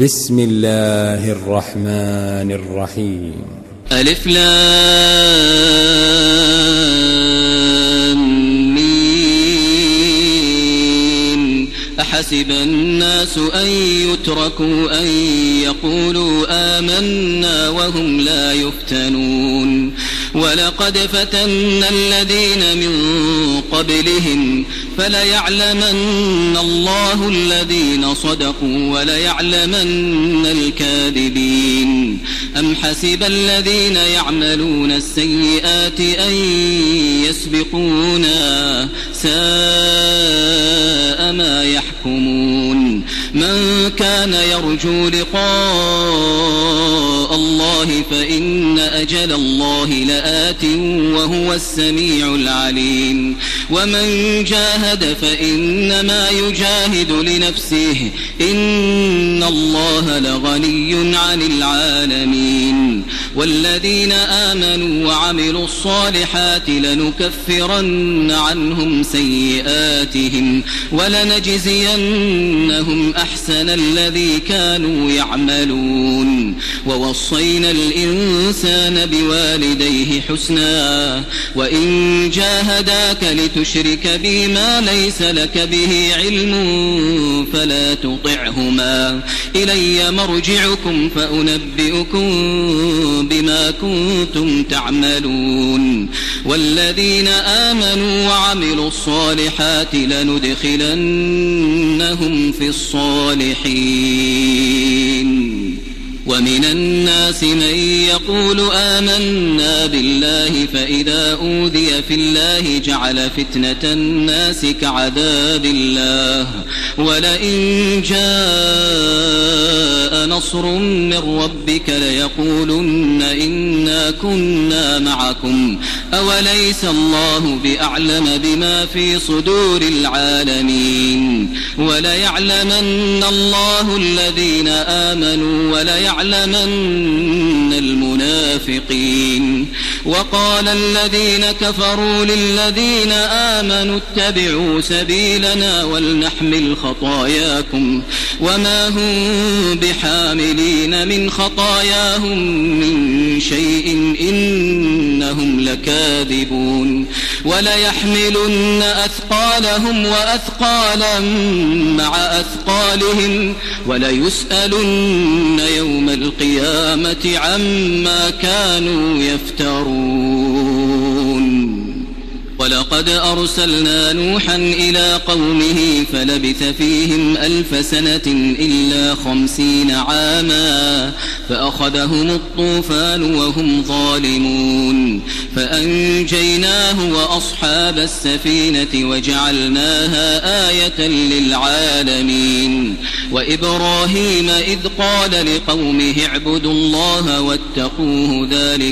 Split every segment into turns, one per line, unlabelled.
بسم الله الرحمن الرحيم.
ألف لام ميم. أحسب الناس أن يتركوا أن يقولوا آمنا وهم لا يفتنون ولقد فتنا الذين من قبلهم فليعلمن الله الذين صدقوا وليعلمن الكاذبين. أم حسب الذين يعملون السيئات أن يسبقونا ساء ما يحكمون. من كان يرجو لقاء الله فإن أجل الله لآت وهو السميع العليم. ومن جاهد فإنما يجاهد لنفسه إن الله لغني عن العالمين. والذين آمنوا وعملوا الصالحات لنكفرن عنهم سيئاتهم ولنجزينهم أحسن الذي كانوا يعملون. ووصينا الإنسان بوالديه حسنا وإن جاهداك لتشرك بي ما ليس لك به علم فلا تطعهما إلي مرجعكم فأنبئكم بما كنتم تعملون. والذين آمنوا وعملوا الصالحات لندخلنهم في الصالحين. ومن الناس من يقول آمنا بالله فإذا أوذي في الله جعل فتنة الناس كعذاب الله ولئن جاء نصر من ربك ليقولن إنا كنا معكم أوليس الله بأعلم بما في صدور العالمين. وليعلمن الله الذين آمنوا وليعلمن المنافقين. وقال الذين كفروا للذين آمنوا اتبعوا سبيلنا ولنحمل خطاياكم وما هم بحاملين من خطاياهم من شيء إنهم لكاذبون. وليحملن أثقالهم وأثقالا مع أثقالهم وليسألن يوم القيامة عما كانوا يفترون. ولقد أرسلنا نوحا إلى قومه فلبث فيهم 1000 سنة إلا 50 عاما فأخذهم الطوفان وهم ظالمون فأنجيناه وأصحاب السفينة وجعلناها آية للعالمين. وإبراهيم إذ قال لقومه اعبدوا الله واتقوه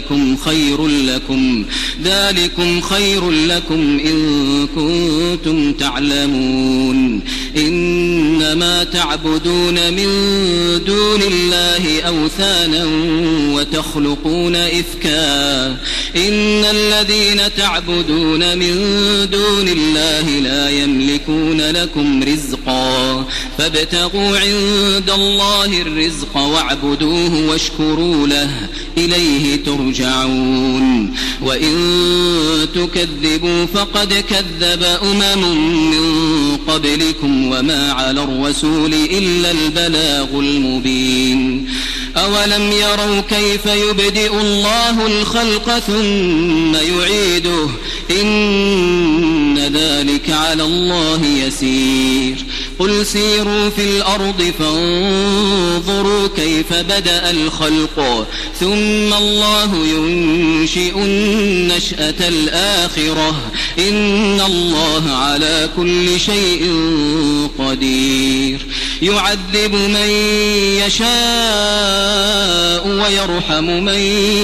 ذلكم خير لكم إن كنتم تعلمون. إنما تعبدون من دون الله أوثانا وتخلقون إفكا إن الذين تعبدون من دون الله لا يملكون لكم رزقا فابتغوا عند الله الرزق واعبدوه واشكروا له إليه ترجعون. وإن تكذبوا فقد كذب من قبلكم وما على الرسول إلا البلاغ المبين. أولم يروا كيف يبدئ الله الخلق ثم يعيده إن ذلك على الله يسير. قل سيروا في الأرض فانظروا كيف بدأ الخلق ثم الله ينشئ النشأة الآخرة إن الله على كل شيء قدير. يعذب من يشاء ويرحم من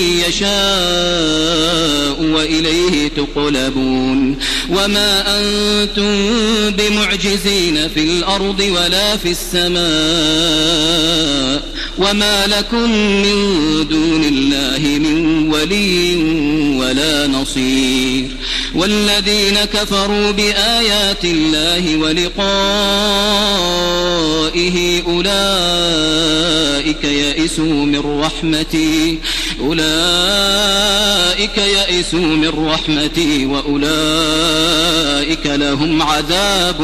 يشاء وإليه تقلبون. وما أنتم بمعجزين في الأرض ولا في السماء وما لكم من دون الله من ولي ولا نصير. والذين كفروا بآيات الله ولقائه أولئك يئسوا من رحمتي وأولئك لهم عذاب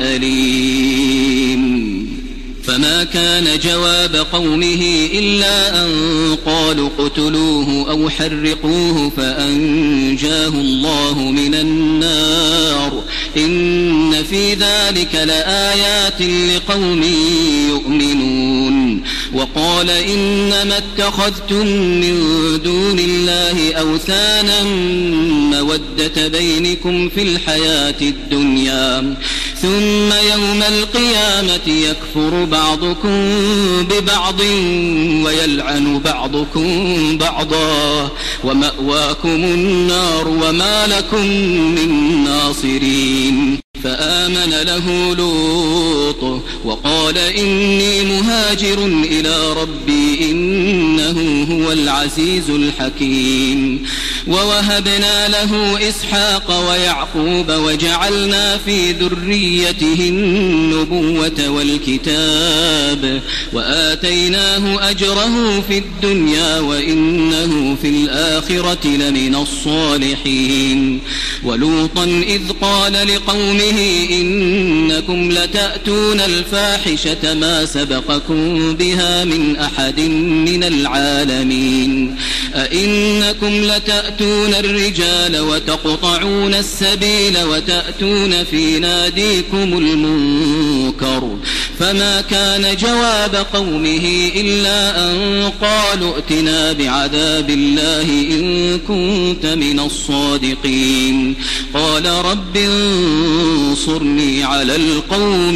أليم. فما كان جواب قومه إلا أن قالوا اقتلوه أو حرقوه فأنجاه الله من النار. إن في ذلك لآيات لقوم يؤمنون. وقال إنما اتخذتم من دون الله أوثانا مودة بينكم في الحياة الدنيا ثم يوم القيامة يكفر بعضكم ببعض ويلعن بعضكم بعضا ومأواكم النار وما لكم من ناصرين. فآمن له لوط وقال إني مهاجر إلى ربي إنه هو العزيز الحكيم. ووهبنا له إسحاق ويعقوب وجعلنا في ذريته النبوة والكتاب وآتيناه أجره في الدنيا وإنه في الآخرة لمن الصالحين. ولوطا إذ قال لقومه إنكم لتأتون الفاحشة ما سبقكم بها من أحد من العالمين. أئنكم لتأتون الرجال وتقطعون السبيل وتأتون في ناديكم المنكر. فما كان جواب قومه إلا أن قالوا ائتنا بعذاب الله إن كنت من الصادقين. قال رب انصرني على القوم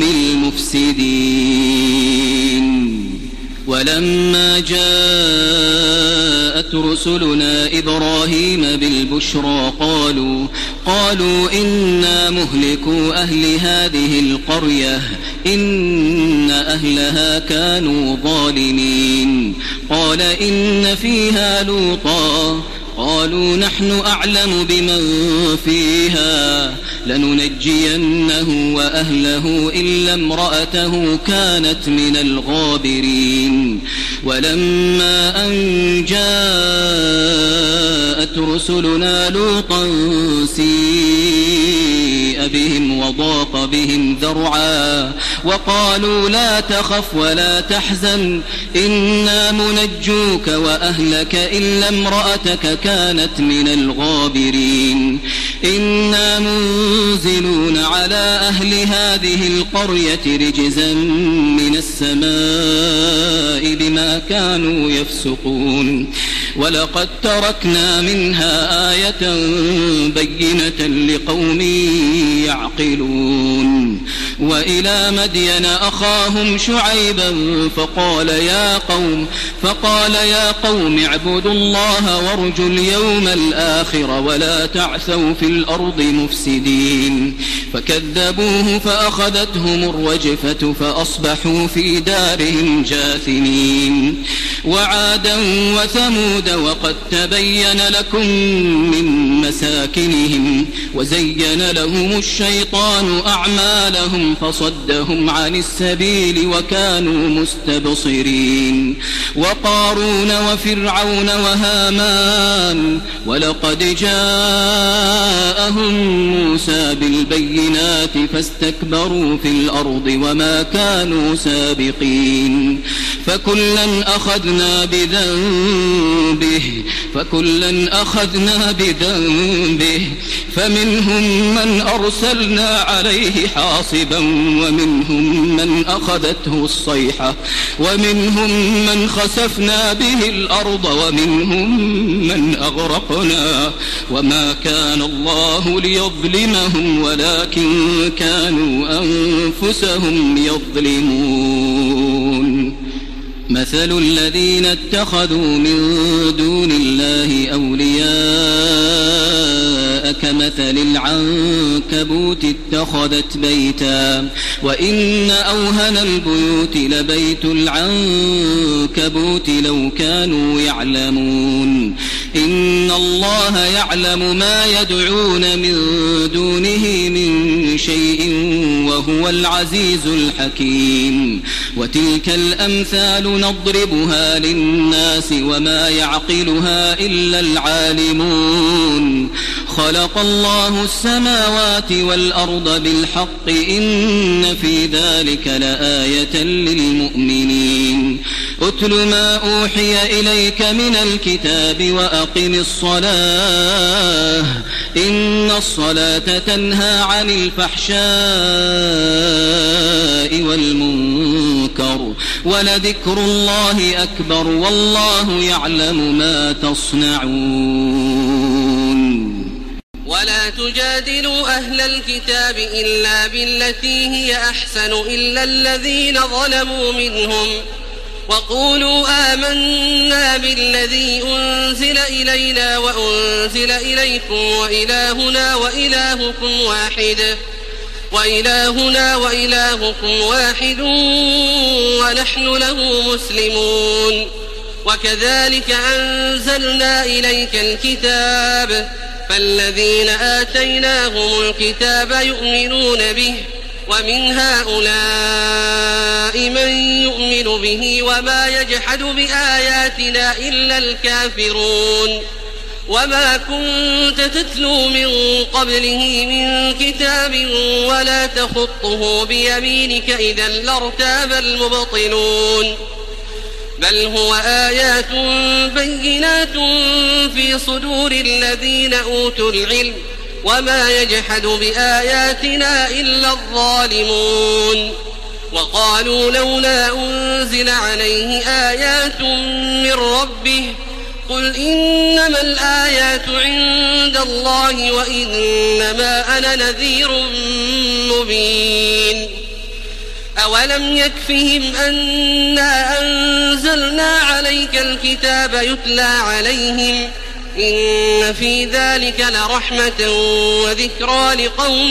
المفسدين. ولما جاءت رسلنا إبراهيم بالبشرى قالوا إنا مهلكو أهل هذه القرية إن أهلها كانوا ظالمين. قال إن فيها لوطا قالوا نحن أعلم بمن فيها لننجينه وأهله إلا امرأته كانت من الغابرين. ولما أن جاءت رسلنا لوطا سيء بهم وضاق بهم ذرعا وقالوا لا تخف ولا تحزن إنا منجوك وأهلك إلا امرأتك كانت من الغابرين. إنا منزلون على أهل هذه القرية رجزا من السماء بما كانوا يفسقون. ولقد تركنا منها آية بينة لقوم يعقلون. وإلى مدين أخاهم شعيبا فقال يا قوم اعبدوا الله وارجوا اليوم الآخر ولا تعثوا في الأرض مفسدين. فكذبوه فأخذتهم الرجفة فأصبحوا في دارهم جاثمين. وعادا وثمود وقد تبين لكم من مساكنهم وزين لهم الشيطان أعمالهم فصدهم عن السبيل وكانوا مستبصرين. وقارون وفرعون وهامان ولقد جاءهم موسى بالبينات فاستكبروا في الأرض وما كانوا سابقين. فكلا أخذنا بذنبه فمنهم من أرسلنا عليه حاصبا ومنهم من أخذته الصيحة ومنهم من خسفنا به الأرض ومنهم من أغرقنا وما كان الله ليظلمهم ولكن كانوا أنفسهم يظلمون. مثل الذين اتخذوا من دون الله أولياء كمثل العنكبوت اتخذت بيتا وإن أوهن البيوت لبيت العنكبوت لو كانوا يعلمون. إن الله يعلم ما يدعون من دونه من شيء وهو العزيز الحكيم وتلك الأمثال نضربها للناس وما يعقلها إلا العالمون خلق الله السماوات والأرض بالحق إن في ذلك لآية للمؤمنين أتل ما أوحي إليك من الكتاب وأقم الصلاة إن الصلاة تنهى عن الفحشاء والمنكر ولذكر الله أكبر والله يعلم ما تصنعون
ولا تجادلوا أهل الكتاب إلا بالتي هي أحسن إلا الذين ظلموا منهم وقولوا آمنا بالذي أنزل إلينا وأنزل إليكم وإلهنا وإلهكم واحد ونحن له مسلمون وكذلك أنزلنا إليك الكتاب فالذين آتيناهم الكتاب يؤمنون به ومن هؤلاء من يؤمن به وما يجحد بآياتنا إلا الكافرون وما كنت تتلو من قبله من كتاب ولا تخطه بيمينك إذا لارتاب المبطلون بل هو آيات بينات في صدور الذين أوتوا العلم وما يجحد بآياتنا إلا الظالمون وقالوا لولا أنزل عليه آيات من ربه قل إنما الآيات عند الله وإنما أنا نذير مبين أولم يكفهم أنا أنزلنا عليك الكتاب يتلى عليهم إن في ذلك لرحمة وذكرى لقوم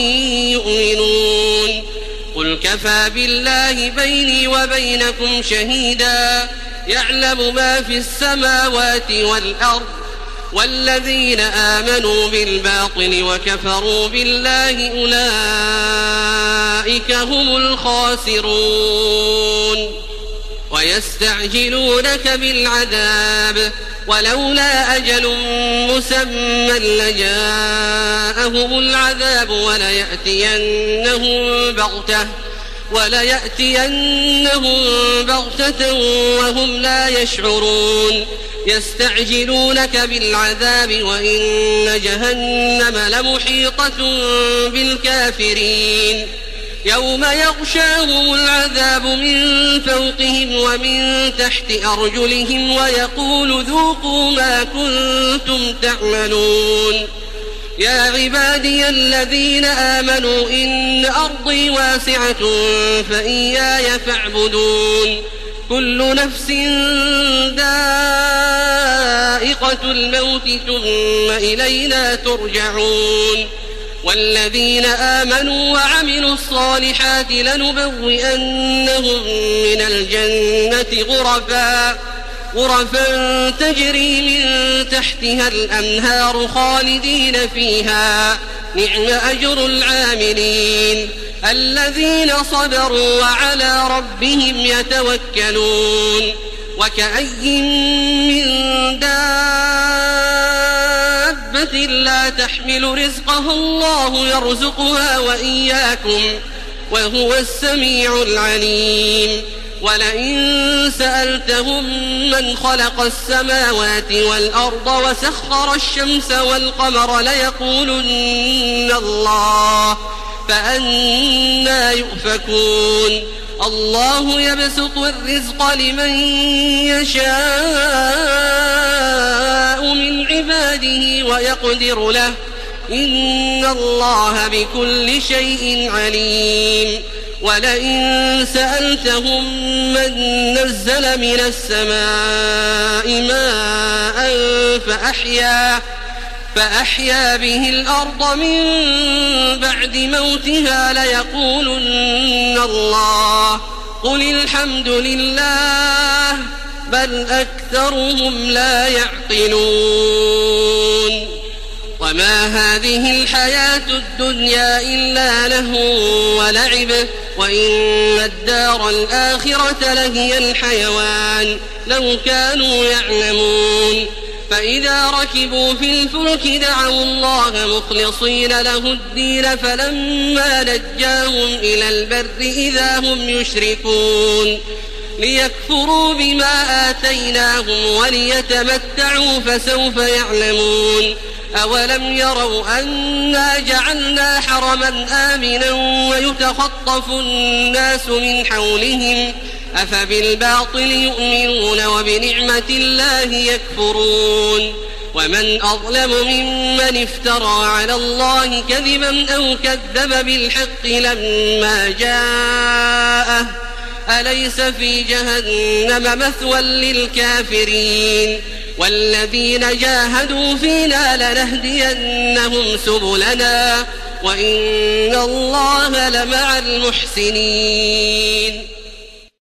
يؤمنون قل كفى بالله بيني وبينكم شهيدا يعلم ما في السماوات والأرض والذين آمنوا بالباطل وكفروا بالله أولئك هم الخاسرون ويستعجلونك بالعذاب ولولا أجل مسمى لجاءهم العذاب وليأتينهم بغتة وهم لا يشعرون يستعجلونك بالعذاب وإن جهنم لمحيطة بالكافرين يوم يغشاهم العذاب من فوقهم ومن تحت أرجلهم ويقول ذوقوا ما كنتم تعملون يا عبادي الذين آمنوا إن أرضي واسعة فإياي فاعبدون كل نفس ذائقة الموت ثم إلينا ترجعون والذين آمنوا وعملوا الصالحات لنبوئنهم من الجنة غرفا تجري من تحتها الأنهار خالدين فيها نعم أجر العاملين الذين صبروا وعلى ربهم يتوكلون وكأي من دابة لا تحمل رزقها الله يرزقها وإياكم وهو السميع العليم ولئن سألتهم من خلق السماوات والأرض وسخر الشمس والقمر ليقولن الله فأنى يؤفكون الله يبسط الرزق لمن يشاء من عباده ويقدر له إن الله بكل شيء عليم ولئن سألتهم من نزل من السماء ماء فأحيا به الأرض من بعد موتها ليقولن الله قل الحمد لله بل أكثرهم لا يعقلون وما هذه الحياة الدنيا إلا لهو ولعب وإن الدار الآخرة لهي الحيوان لو كانوا يعلمون فإذا ركبوا في الفلك دعوا الله مخلصين له الدين فلما نجاهم إلى البر إذا هم يشركون ليكفروا بما آتيناهم وليتمتعوا فسوف يعلمون أولم يروا أنا جعلنا حرما آمنا ويتخطف الناس من حولهم أفبالباطل يؤمنون وبنعمة الله يكفرون ومن أظلم ممن افترى على الله كذبا أو كذب بالحق لما جاءه أليس في جهنم مثوى للكافرين والذين جاهدوا فينا لنهدينهم سبلنا وإن الله لمع المحسنين